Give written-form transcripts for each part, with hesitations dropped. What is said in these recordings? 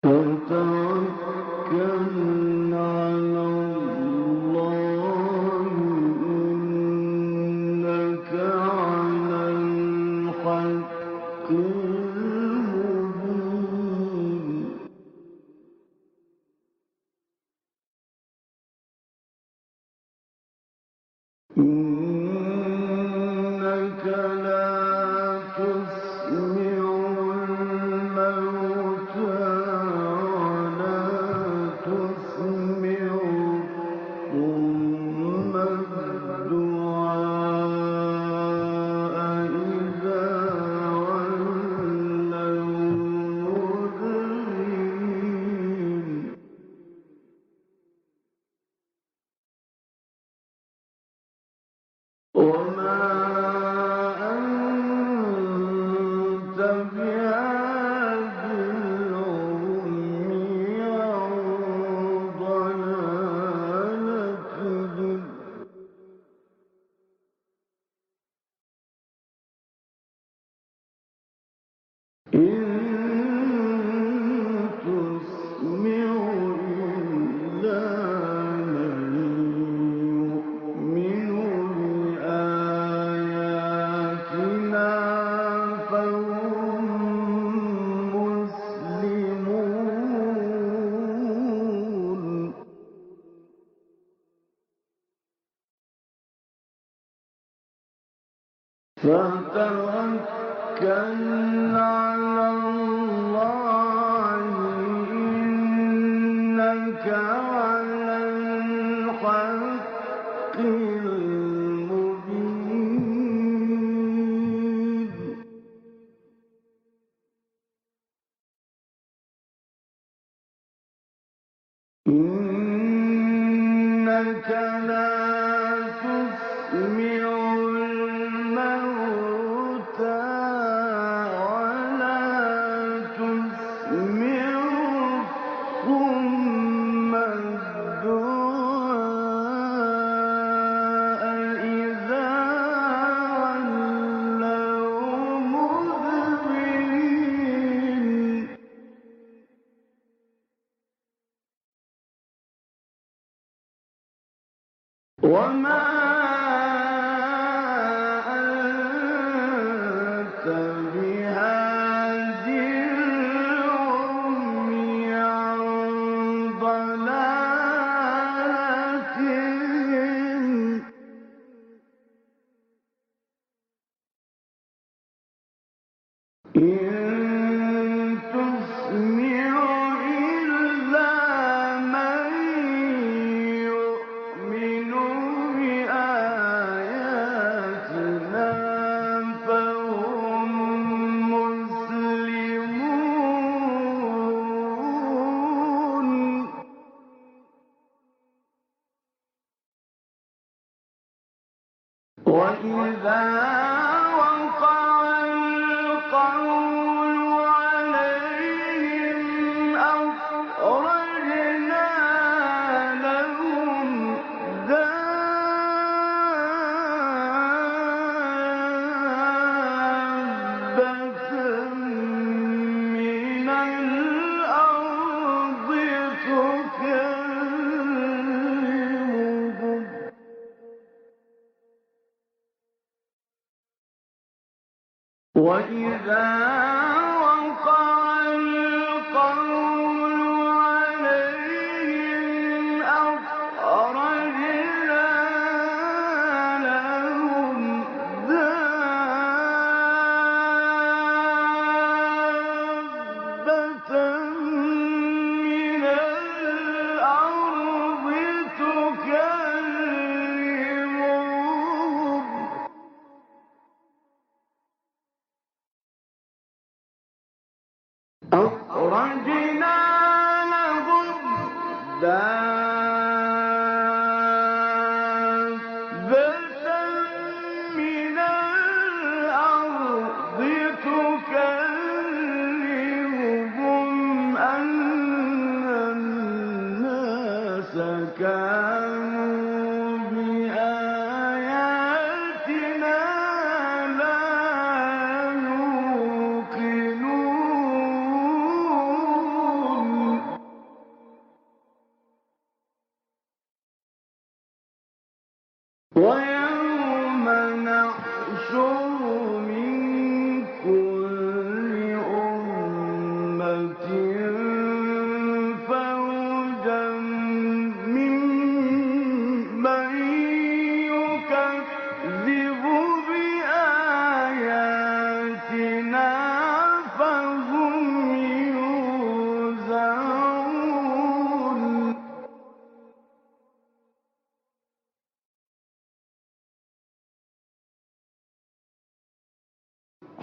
فتوكل على الله إنك على الحق المبين إنك لا تسمع الموتى ولا تسمع الصم الدعاء إذا ولوا مدبرين وما أنت بهاد العمي عن ضلالتهم إن تسمع إلا من يؤمن بآياتنا فهم مسلمون فتوكل على الله إنك على الحق المبين إنك لا تسمع الموتى ولا تسمع الصم الدعاء إذا ولوا مدبرين وما أنت بهاد العمي عن ضلالتهم إن تسمع إلا من يؤمن بآياتنا فهم مسلمون وإذا وقع القول عليهم أخرجنا لهم دابة من الأرض تكلمهم وإذا وقع القول عليهم أخرجنا لهم دابة من الأرض تكلمهم أخرجنا لهم دابة من الأرض تكلمهم أن الناس كانوا بآياتنا لا يوقنون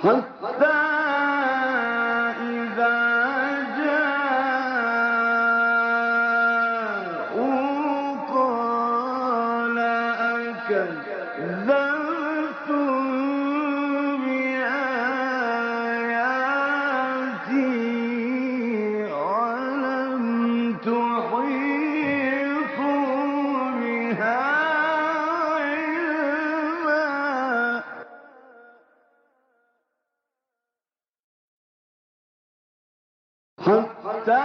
حتى إذا جاءوا قال أكذبتم بآياتي ولم تحيطوا بها علما حتى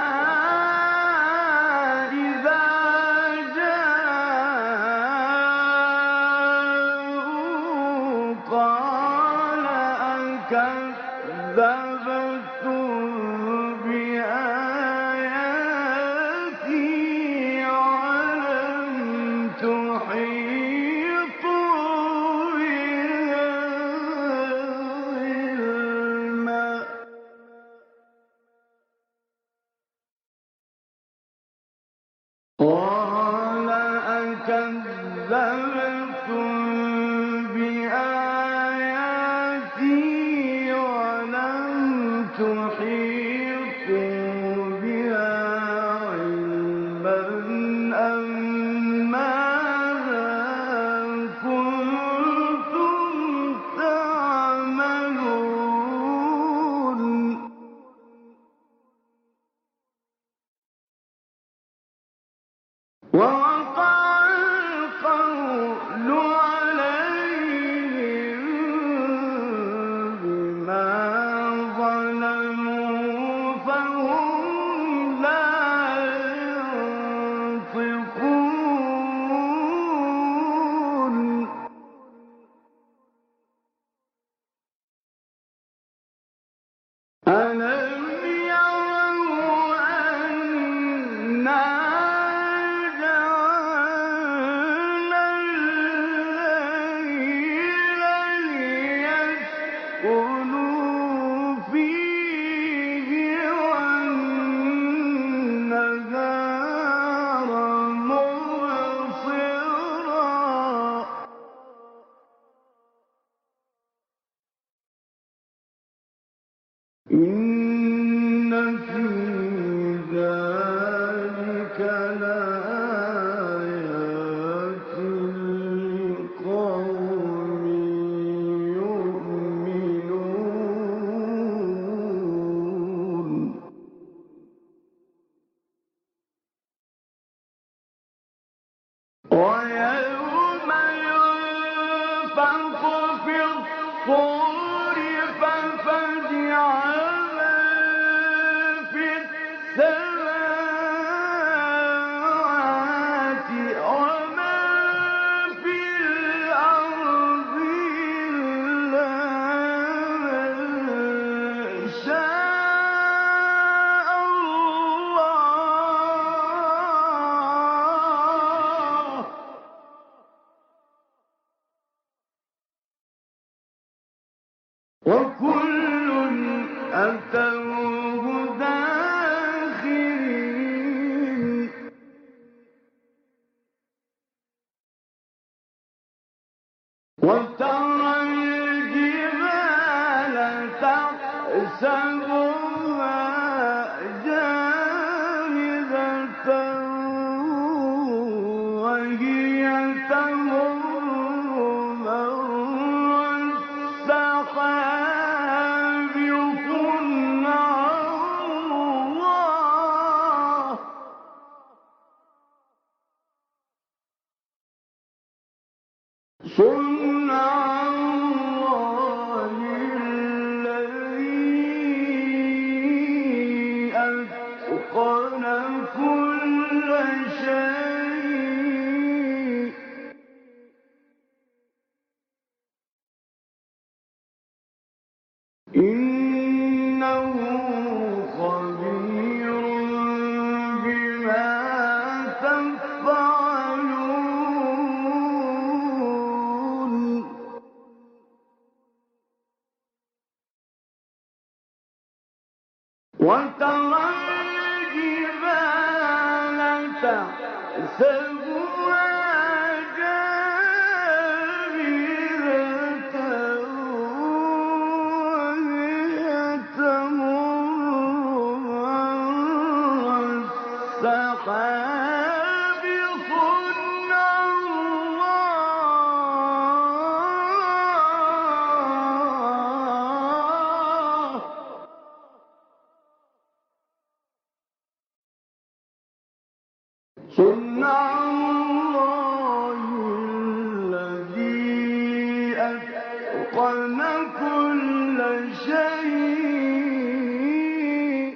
إذا جاءوا قال أكذبتم بآياتي ولم تحيطوا بها علما قال أكذبتم بآياتي ولم تحيطوا بها علما أم ماذا كنتم تعملون ووقع القول عليهم بما ظلموا فهم لا ينطقون ألم يروا أنا جعلنا الليل ليسكنوا فيه والنهار مبصرا إن في ذلك لآيات لقوم يؤمنون ويوم ينفخ في الصور ففزع من في السماوات ومن في الأرض إلا من شاء الله وكل أتوه داخرين وترى الجبال تحسبها جامدة وهي تمر مر السحاب صنع الله الذي أتقن كل شيء إنه خبير بما تفعلون وترى الجبال تحسبها جامدة السحاب صنع الله الذي أتقن كل شيء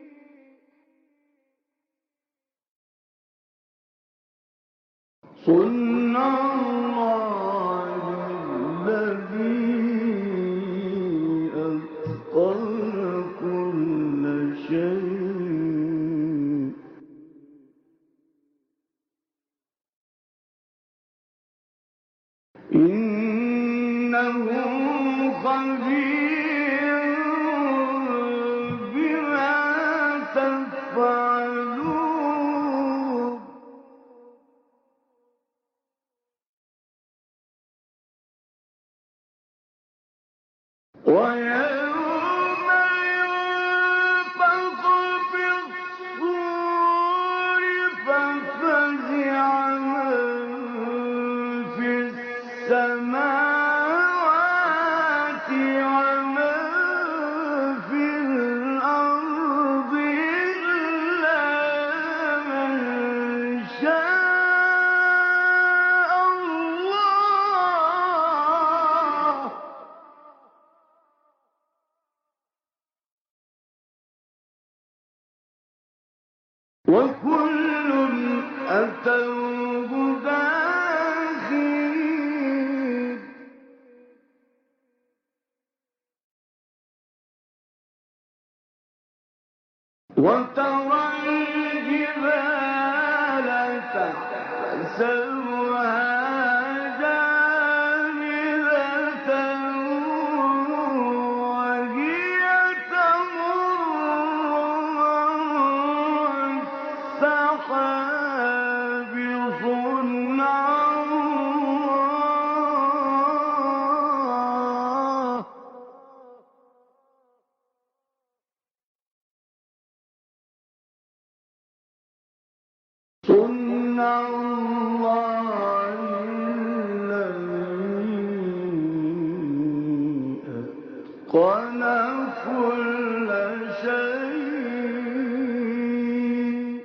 صنع الله الذي أتقن كل شيء إنه خبير بما تفعلون ويوم ينفخ في الصور ففزع من في السماوات ومن في الأرض إلا من شاء الله وكل أتوه داخرين وترى الجبال تحسبها جامدة وهي تمر السحاب صنع الله صنع الله الذي أتقن كل شيء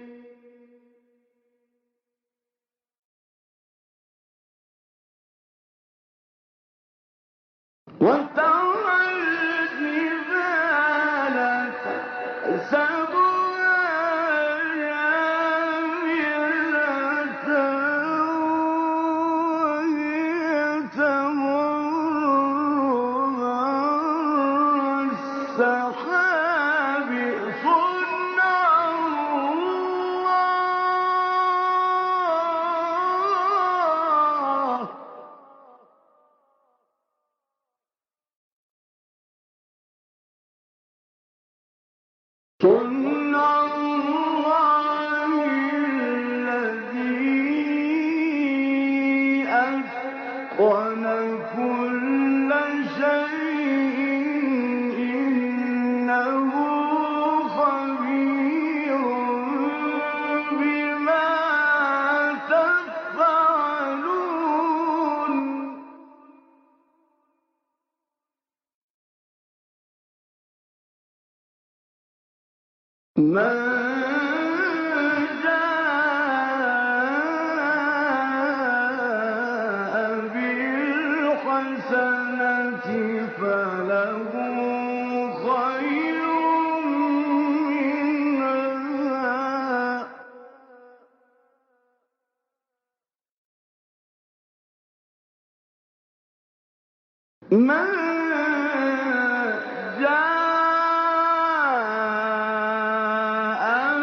وترى الجبال تحسبها جامدة وهي تمر مر السحاب صنع الله صنع الله الذي أتقن كل شيء إنه خبير بما تفعلون من جاء بالحسنة فله خير منها من جاء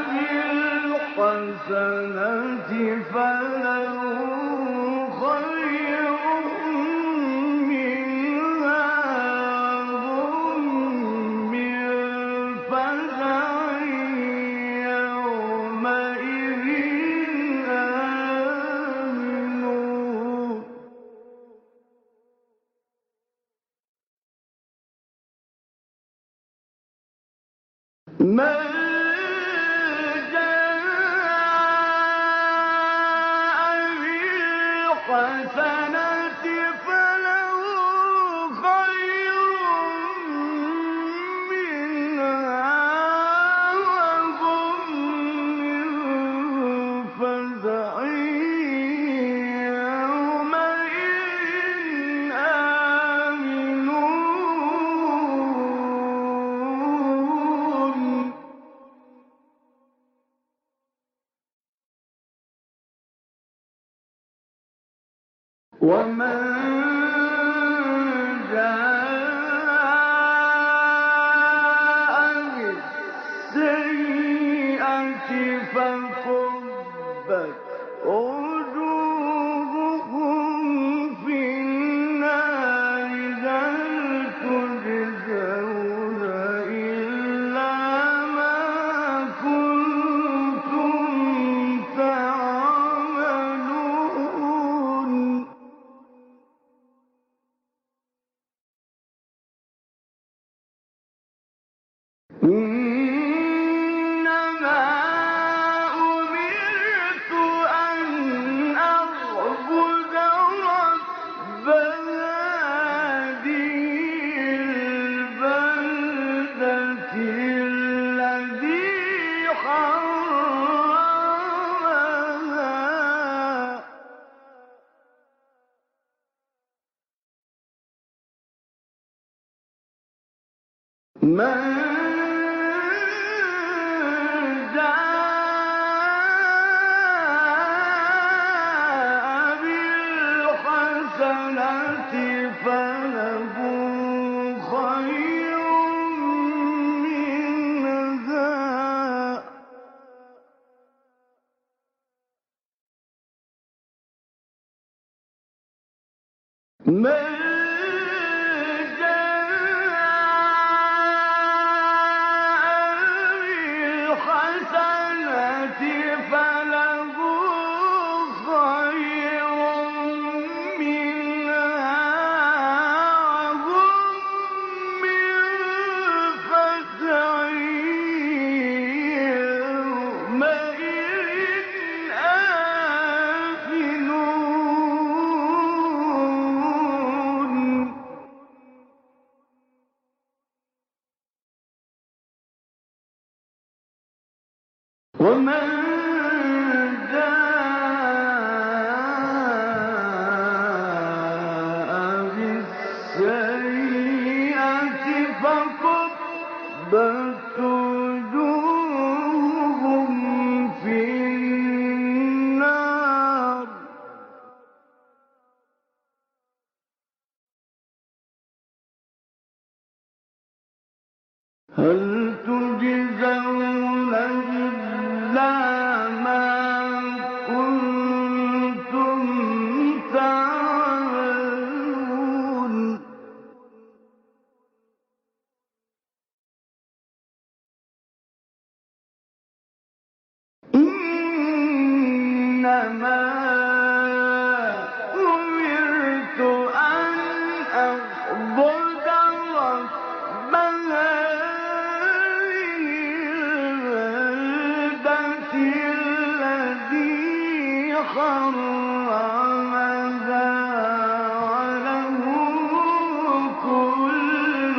بالحسنة فله خير منها هم من فزع يومئذ آمنون من جاء فله خير منها وهم من فزع يومئذ آمنون ومن جاء بالسيئة فكبت وجوههم في النار هل تجزون إلا ما كنتم تعملون إنما أمرت أن أعبد رب هذه البلدة الذي حرمها من جاء بالحسنة فله خير منها من الحسنة فله خير منها وهم من فزع يومئذ آمنون ومن جاء بالسيئة فكبت وجوههم في النار هل تجزون إلا ما كنتم تعملون إنما أمرت أن أعبد رب هذه البلدة الذي حرمها وله كل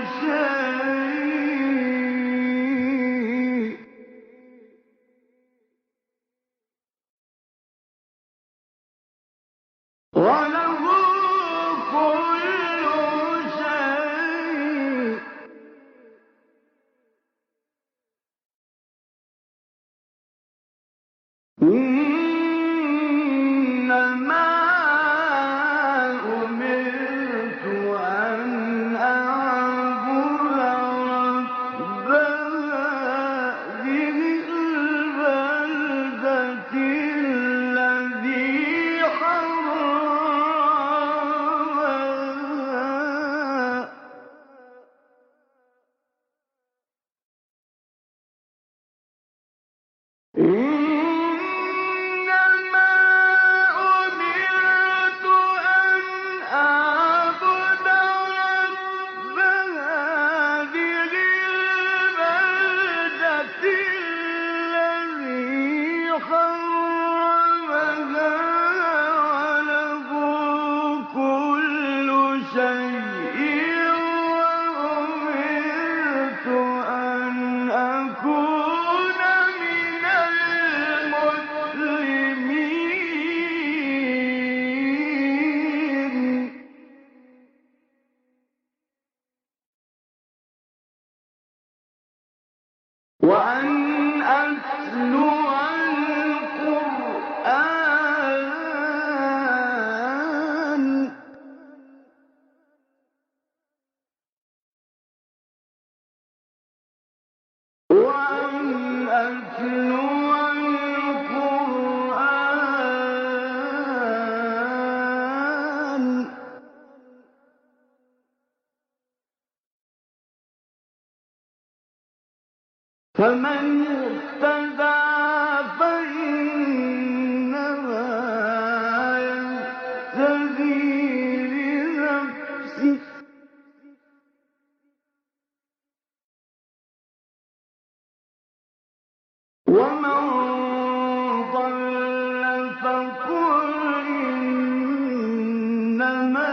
شيء وله كل شيء إنما ومن ضل فقل إنما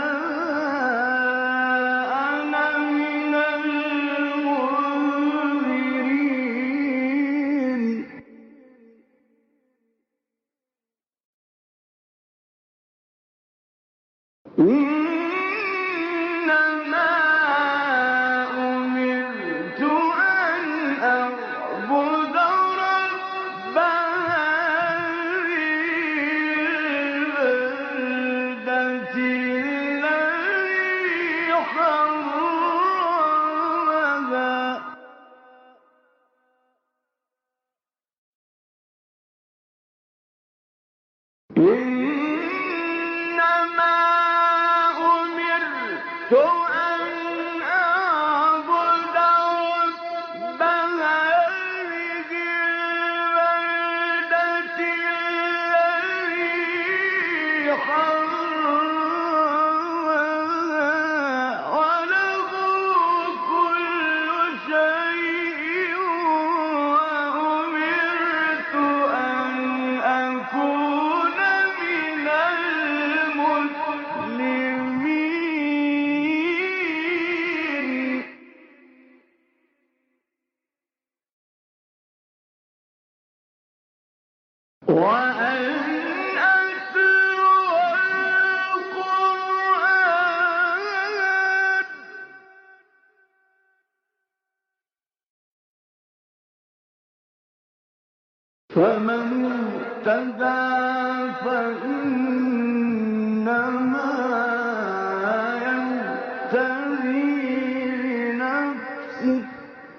أنا من المنذرين إنما أمرت أن أعبد رب هذه البلدة الذي حرمها إنما أمرت أن أعبد رب هذه البلدة الذي حرمها وله كل شيء وأمرت أن أكون من المسلمين وأن أتلو القرآن فمن اهتدى فإنما يهتدي لنفسه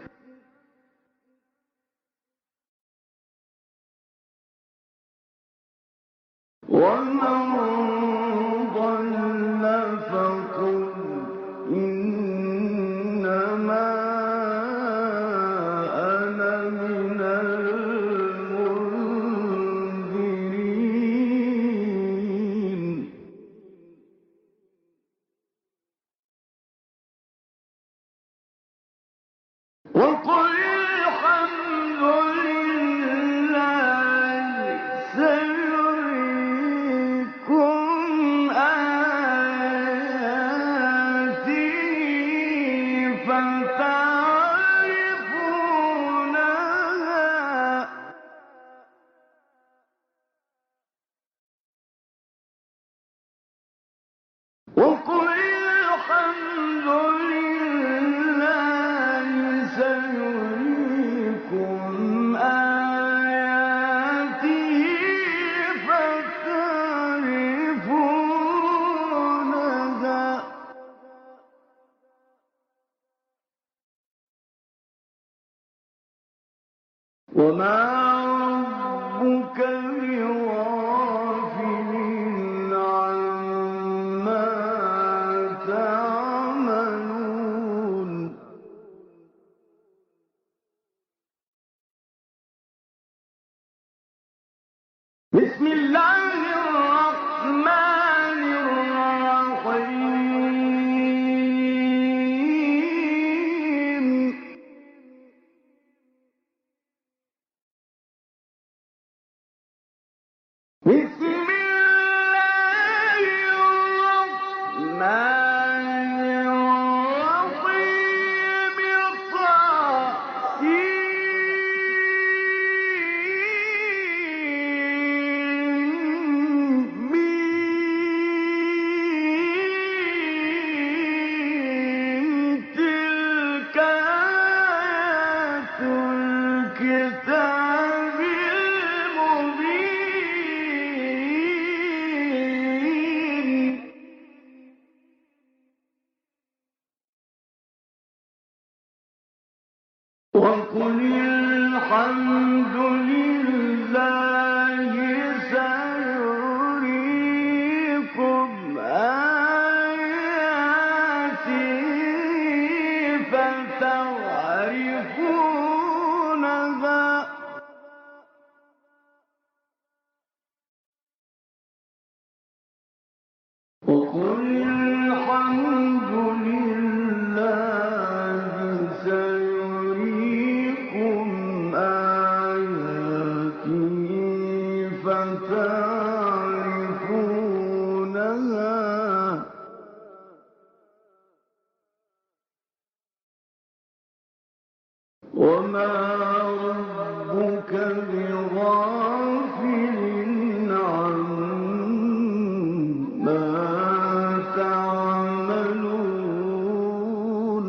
ومن ضل فقل إنما أنا من المنذرين وقل الحمد لله سيريكم آياته فتعرفونها وقل الحمد لله سيريكم آياته فتعرفونها وما ربك بغافل عما تعملون بسم الله الرحمن الرحيم بسم الله الرحمن الرحيم تلك آيات الكتاب المبين وقل الحمد لله سيريكم آياته فتعرفونها وقل الحمد لله سيريكم آياته تعرفونها وما ربك بغافل عما تعملون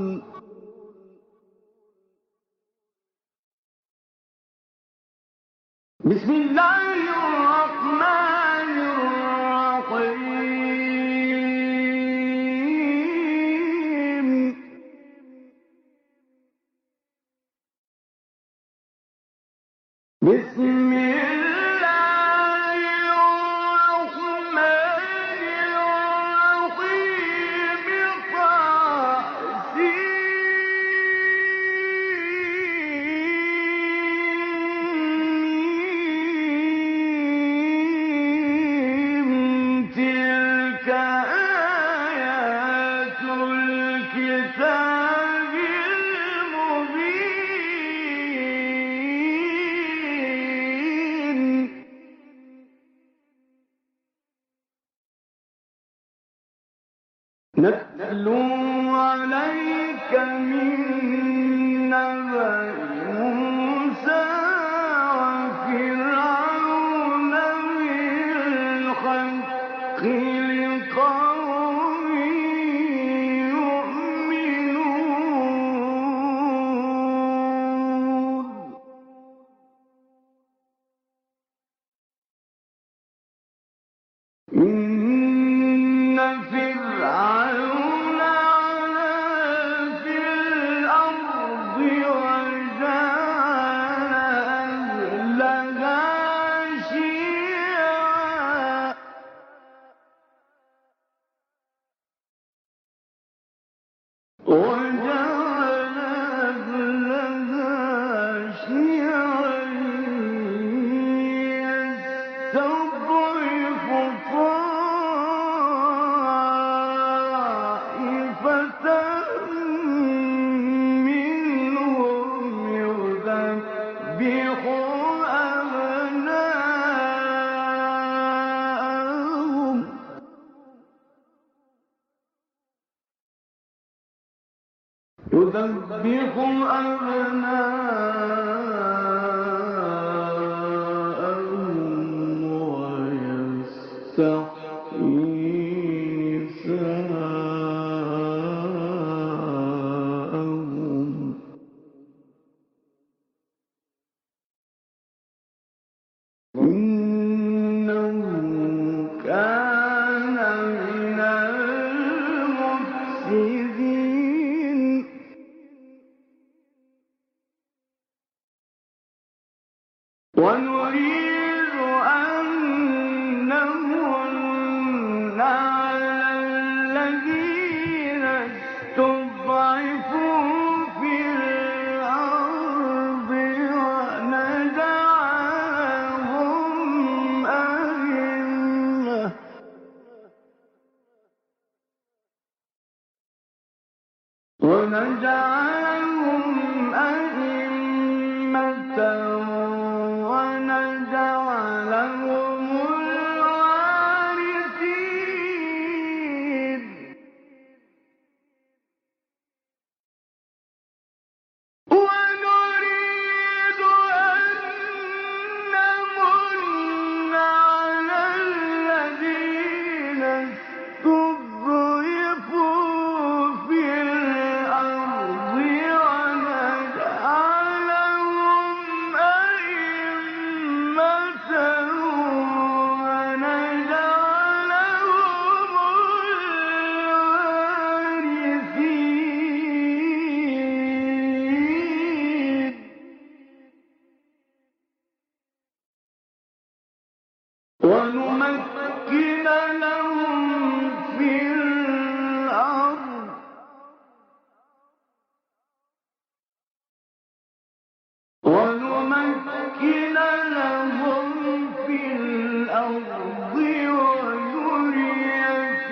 بسم الله الرحمن الرحيم بسم الله الرحمن الرحيم تلك آيات الكتاب المبين نتلو عليك من نبأ موسى وفرعون بالحق لقوم يؤمنون إن فرعون علا في الأرض وجعل أهلها شيعا يستضعف طائفة منهم يذبح أبناءهم ويستحيي نساءهم إنه كان من المفسدين ونريد أن نمن على الذين استضعفوا في الأرض ونجعلهم أئمة ونجعلهم الوارثين ونريد أن نمن على الذين استضعفوا في الأرض ونجعلهم أئمة ونجعلهم الوارثين ونمكن لهم في الأرض ونري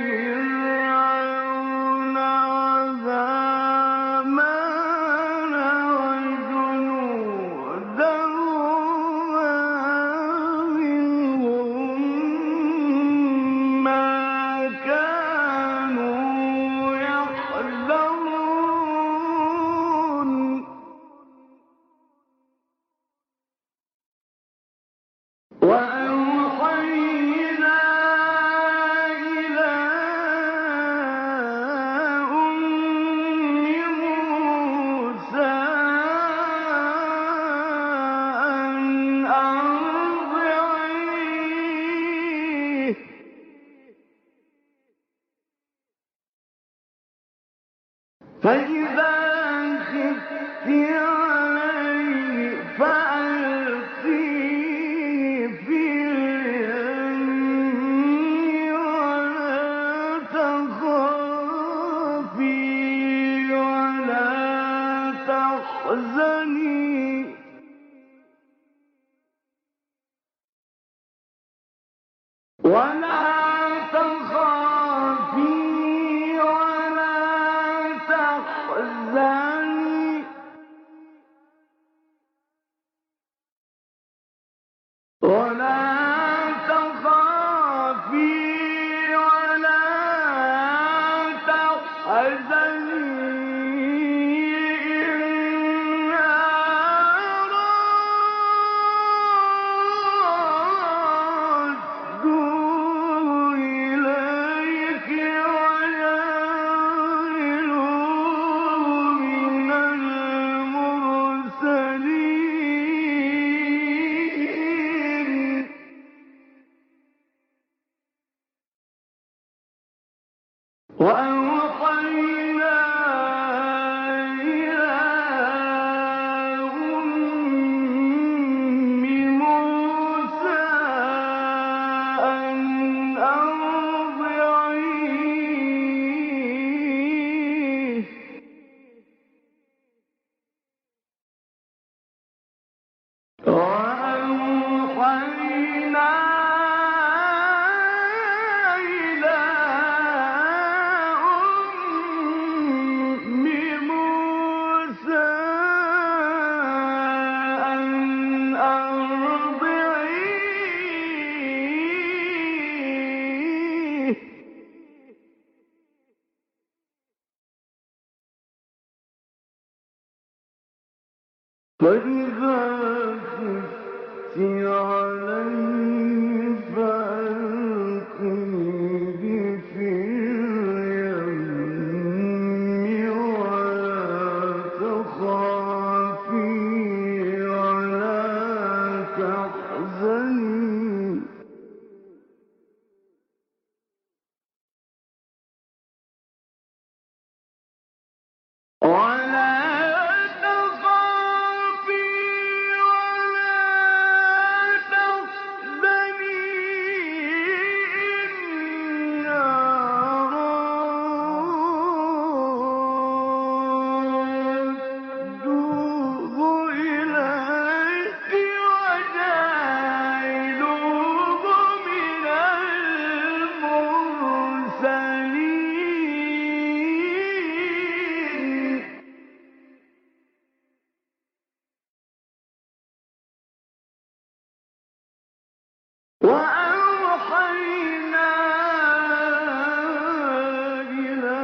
فرعون وهامان وجنودهما منهم فإذا خفت عليه فألقيه في اليم ولا تخافي ولا تحزني وأوحينا إلى أم موسى أن أرضعيه وأوحينا إلى أم موسى أن أرضعيه فإذا خفت عليه فألقيه في اليم ولا تخافي ولا تحزني وأوحينا إلى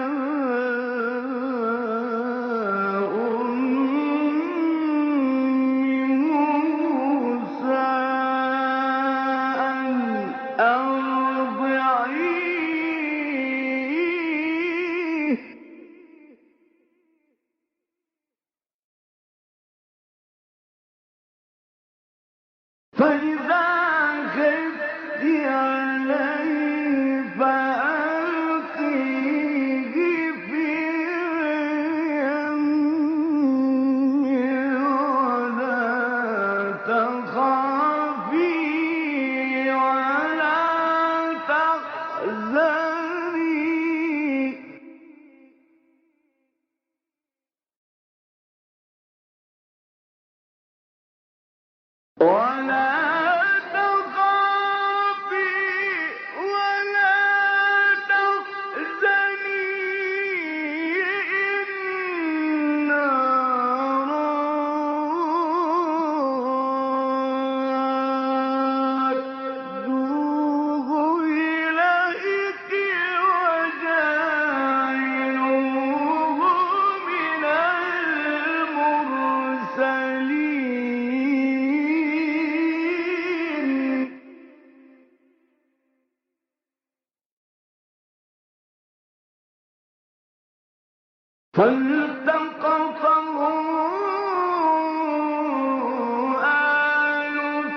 أم موسى أن أرضعيه فإذا خفت عليه فألقيه في اليم ولا تخافي ولا تحزني ولا تخافي ولا تحزني إنا رادوه إليك وجاعلوه من المرسلين فالتقطه آل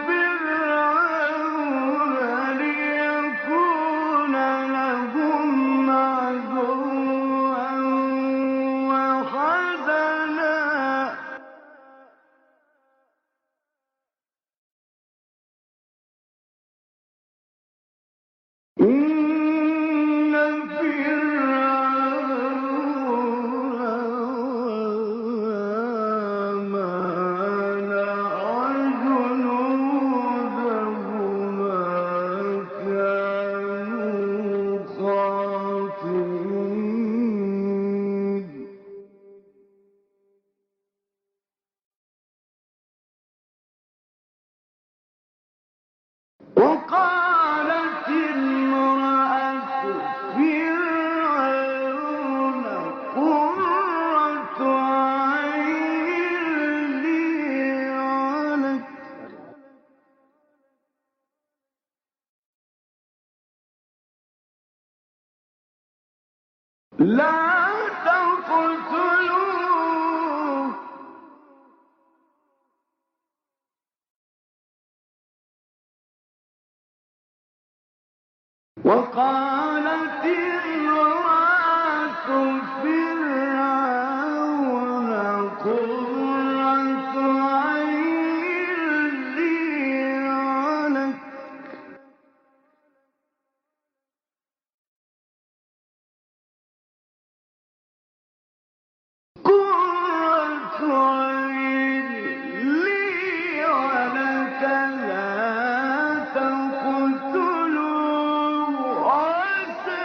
فرعون ليكون لهم عدوا وقالت امرأة فرعون قرة عين لي ولك لا تقتلوه وقالت امرأة فرعون قرة عين لي ولك قرة عين لي ولك لا تقتلوه عسى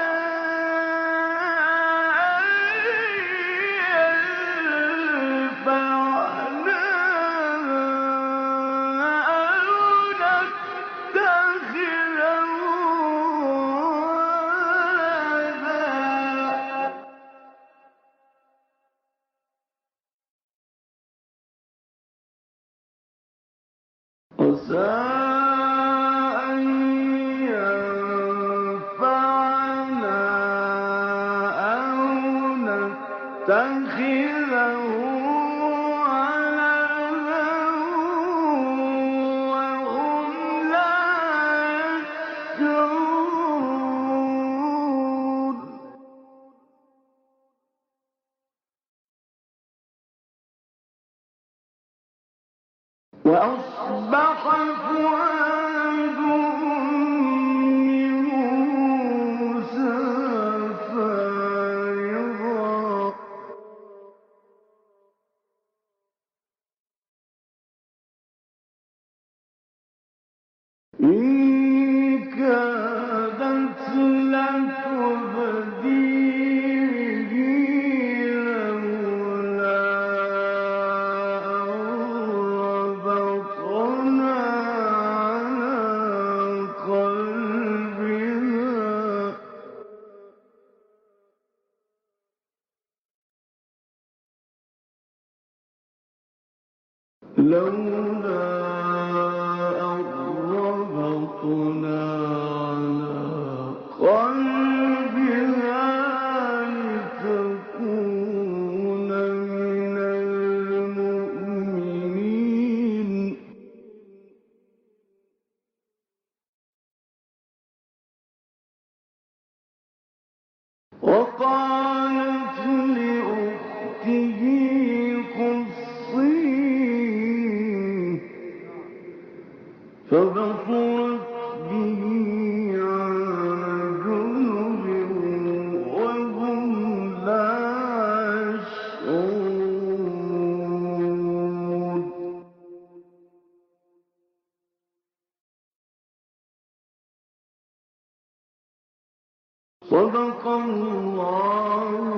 أن ينفعنا أو نتخذه ولدا عسى أن ينفعنا أو نتخذه ولدا وهم لا يشعرون وأصبح فؤاد أم موسى فارغا إن كادت لتبدي به لولا أن ربطنا على قلبها لولا أن ربطنا على قلبها لتكون من المؤمنين وقالت لأخته قصيه فبصرت به عن جنب وهم لا يشعرون صدق الله